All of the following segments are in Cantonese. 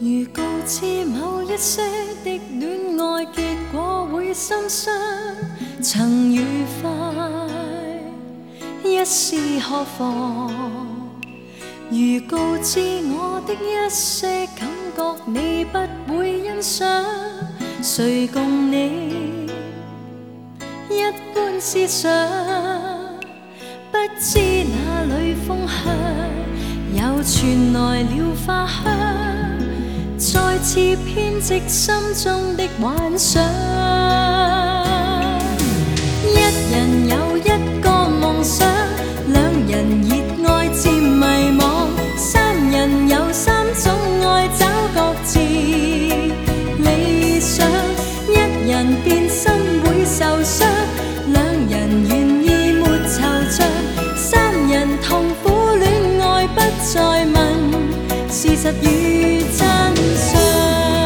如告知某一些的戀愛結果會心傷，曾愉快一試何妨？如告知我的一些感覺你不會欣賞，誰共你一般思想？不知哪裏風香，又傳來了花香，再次編織心中的幻想。一人有一個夢想，兩人熱愛漸迷惘，三人有三種愛找各自理想。一人變心會受傷，兩人願意沒惆悵，三人痛苦戀愛不再問事實與真相。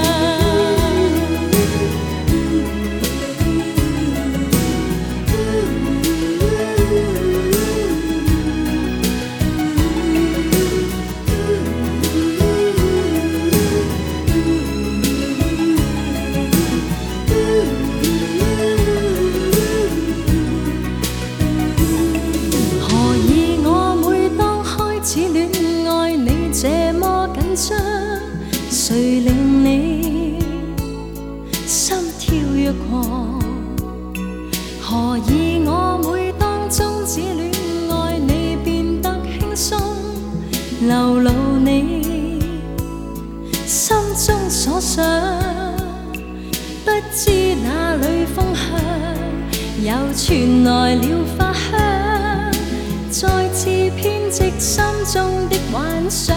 誰令你心跳躍狂？何以我每當終止戀愛，你變得輕鬆，流露你心中所想？不知哪裏風香，又傳來了花香，再次編織心中的幻想。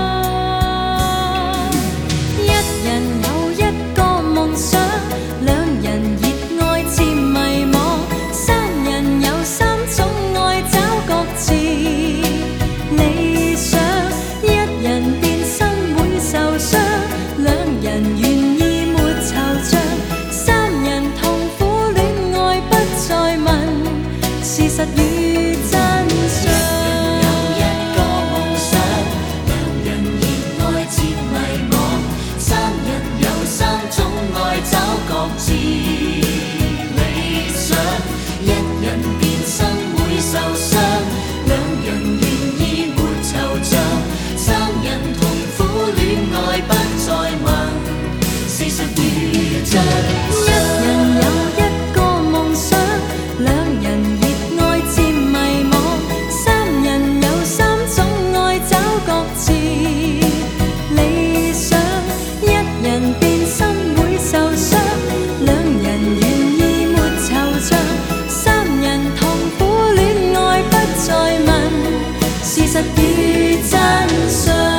一人有一個夢想，兩人熱愛漸迷惘，三人有三種愛找各自理想。一人變心會受傷，兩人願意沒惆悵，三人痛苦戀愛不再問事實與真相。各自理想，一人變心會受傷，兩人願意沒惆悵，三人痛苦戀愛不再問事實與真相。一人有一個夢想，兩人熱愛漸迷惘，三人有三種愛找各自理想。一人變心會受傷，兩人願意沒惆悵，三人痛苦戀愛不再問事實與真相。